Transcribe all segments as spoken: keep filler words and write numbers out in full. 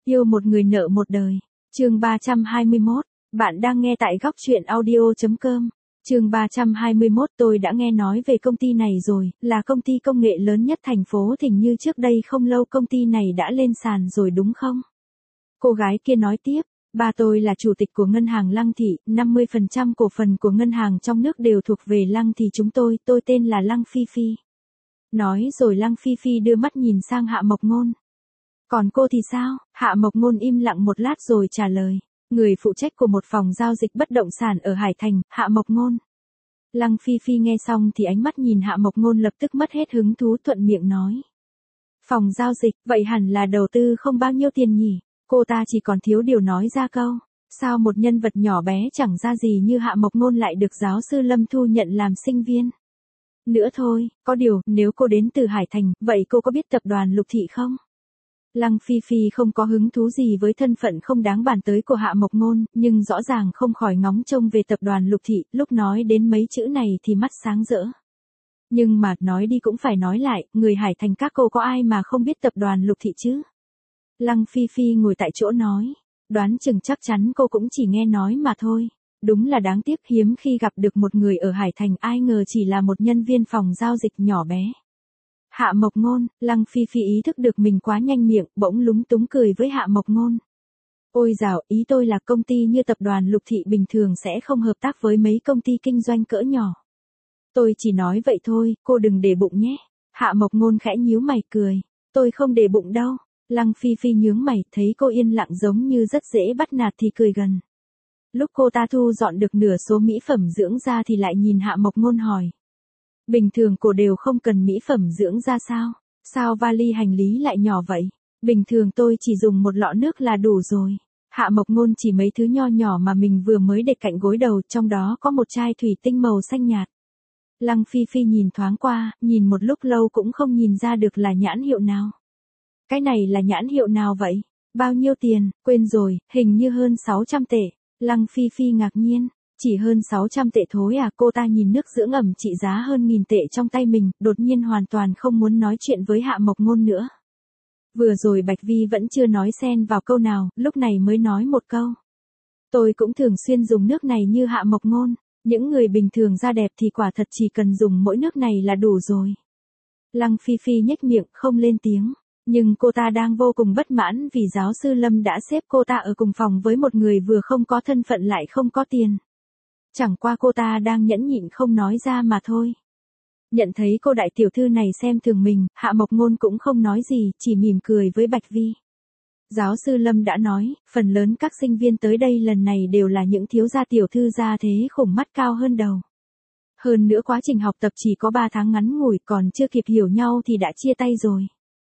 Yêu một người nợ một đời. Chương ba trăm hai mươi mốt. Bạn đang nghe tại góc truyện audio chấm com. Chương ba trăm hai mươi mốt. Tôi đã nghe nói về công ty này rồi, là công ty công nghệ lớn nhất thành phố Thình như trước đây không lâu công ty này đã lên sàn rồi đúng không? Cô gái kia nói tiếp, ba tôi là chủ tịch của ngân hàng Lăng Thị, năm mươi phần trăm cổ phần của ngân hàng trong nước đều thuộc về Lăng Thị chúng tôi, tôi tên là Lăng Phi Phi. Nói rồi Lăng Phi Phi đưa mắt nhìn sang Hạ Mộc Ngôn. Còn cô thì sao? Hạ Mộc Ngôn im lặng một lát rồi trả lời. Người phụ trách của một phòng giao dịch bất động sản ở Hải Thành, Hạ Mộc Ngôn. Lăng Phi Phi nghe xong thì ánh mắt nhìn Hạ Mộc Ngôn lập tức mất hết hứng thú thuận miệng nói. Phòng giao dịch, vậy hẳn là đầu tư không bao nhiêu tiền nhỉ? Cô ta chỉ còn thiếu điều nói ra câu. Sao một nhân vật nhỏ bé chẳng ra gì như Hạ Mộc Ngôn lại được giáo sư Lâm thu nhận làm sinh viên? Nữa thôi, có điều, nếu cô đến từ Hải Thành, vậy cô có biết tập đoàn Lục Thị không? Lăng Phi Phi không có hứng thú gì với thân phận không đáng bàn tới của Hạ Mộc Ngôn, nhưng rõ ràng không khỏi ngóng trông về tập đoàn Lục Thị, lúc nói đến mấy chữ này thì mắt sáng rỡ. Nhưng mà, nói đi cũng phải nói lại, người Hải Thành các cô có ai mà không biết tập đoàn Lục Thị chứ? Lăng Phi Phi ngồi tại chỗ nói, đoán chừng chắc chắn cô cũng chỉ nghe nói mà thôi. Đúng là đáng tiếc hiếm khi gặp được một người ở Hải Thành ai ngờ chỉ là một nhân viên phòng giao dịch nhỏ bé. Hạ Mộc Ngôn, Lăng Phi Phi ý thức được mình quá nhanh miệng, bỗng lúng túng cười với Hạ Mộc Ngôn. Ôi dào, ý tôi là công ty như tập đoàn Lục Thị bình thường sẽ không hợp tác với mấy công ty kinh doanh cỡ nhỏ. Tôi chỉ nói vậy thôi, cô đừng để bụng nhé. Hạ Mộc Ngôn khẽ nhíu mày cười. Tôi không để bụng đâu. Lăng Phi Phi nhướng mày, thấy cô yên lặng giống như rất dễ bắt nạt thì cười gần. Lúc cô ta thu dọn được nửa số mỹ phẩm dưỡng da thì lại nhìn Hạ Mộc Ngôn hỏi. Bình thường cô đều không cần mỹ phẩm dưỡng da sao? Sao vali hành lý lại nhỏ vậy? Bình thường tôi chỉ dùng một lọ nước là đủ rồi. Hạ Mộc Ngôn chỉ mấy thứ nho nhỏ mà mình vừa mới để cạnh gối đầu, trong đó có một chai thủy tinh màu xanh nhạt. Lăng Phi Phi nhìn thoáng qua, nhìn một lúc lâu cũng không nhìn ra được là nhãn hiệu nào. Cái này là nhãn hiệu nào vậy? Bao nhiêu tiền? Quên rồi, hình như hơn sáu trăm tệ. Lăng Phi Phi ngạc nhiên. Chỉ hơn sáu trăm tệ thối à? Cô ta nhìn nước dưỡng ẩm trị giá hơn nghìn tệ trong tay mình, đột nhiên hoàn toàn không muốn nói chuyện với Hạ Mộc Ngôn nữa. Vừa rồi Bạch Vi vẫn chưa nói xen vào câu nào, lúc này mới nói một câu. Tôi cũng thường xuyên dùng nước này như Hạ Mộc Ngôn, những người bình thường da đẹp thì quả thật chỉ cần dùng mỗi nước này là đủ rồi. Lăng Phi Phi nhếch miệng, không lên tiếng. Nhưng cô ta đang vô cùng bất mãn vì giáo sư Lâm đã xếp cô ta ở cùng phòng với một người vừa không có thân phận lại không có tiền. Chẳng qua cô ta đang nhẫn nhịn không nói ra mà thôi. Nhận thấy cô đại tiểu thư này xem thường mình, Hạ Mộc Ngôn cũng không nói gì, chỉ mỉm cười với Bạch Vi. Giáo sư Lâm đã nói, phần lớn các sinh viên tới đây lần này đều là những thiếu gia tiểu thư gia thế khủng mắt cao hơn đầu. Hơn nữa quá trình học tập chỉ có ba tháng ngắn ngủi, còn chưa kịp hiểu nhau thì đã chia tay rồi.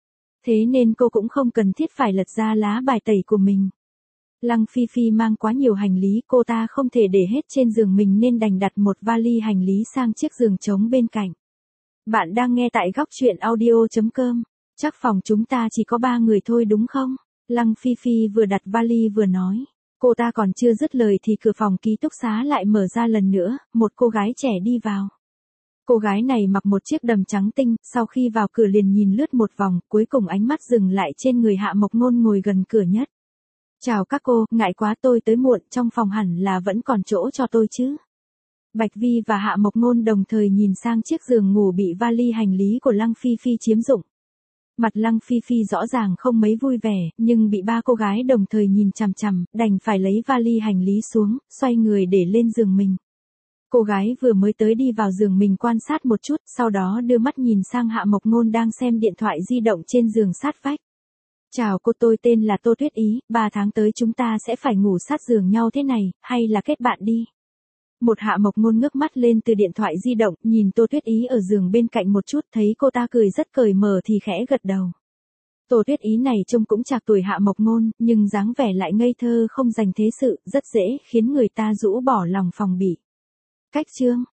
Thế nên cô cũng không cần thiết phải lật ra lá bài tẩy của mình. Lăng Phi Phi mang quá nhiều hành lý, cô ta không thể để hết trên giường mình nên đành đặt một vali hành lý sang chiếc giường trống bên cạnh. Bạn đang nghe tại góc truyện audio chấm com. Chắc phòng chúng ta chỉ có ba người thôi đúng không? Lăng Phi Phi vừa đặt vali vừa nói. Cô ta còn chưa dứt lời thì cửa phòng ký túc xá lại mở ra lần nữa, một cô gái trẻ đi vào. Cô gái này mặc một chiếc đầm trắng tinh, sau khi vào cửa liền nhìn lướt một vòng, cuối cùng ánh mắt dừng lại trên người Hạ Mộc Ngôn ngồi gần cửa nhất. Chào các cô, ngại quá tôi tới muộn, trong phòng hẳn là vẫn còn chỗ cho tôi chứ. Bạch Vi và Hạ Mộc Ngôn đồng thời nhìn sang chiếc giường ngủ bị vali hành lý của Lăng Phi Phi chiếm dụng. Mặt Lăng Phi Phi rõ ràng không mấy vui vẻ, nhưng bị ba cô gái đồng thời nhìn chằm chằm, đành phải lấy vali hành lý xuống, xoay người để lên giường mình. Cô gái vừa mới tới đi vào giường mình quan sát một chút, sau đó đưa mắt nhìn sang Hạ Mộc Ngôn đang xem điện thoại di động trên giường sát vách. Chào cô, tôi tên là Tô Tuyết Ý, ba tháng tới chúng ta sẽ phải ngủ sát giường nhau thế này, hay là kết bạn đi. Một Hạ Mộc Ngôn ngước mắt lên từ điện thoại di động, nhìn Tô Tuyết Ý ở giường bên cạnh một chút, thấy cô ta cười rất cởi mở thì khẽ gật đầu. Tô Tuyết Ý này trông cũng chạc tuổi Hạ Mộc Ngôn, nhưng dáng vẻ lại ngây thơ không dành thế sự, rất dễ khiến người ta rũ bỏ lòng phòng bị. Cách chương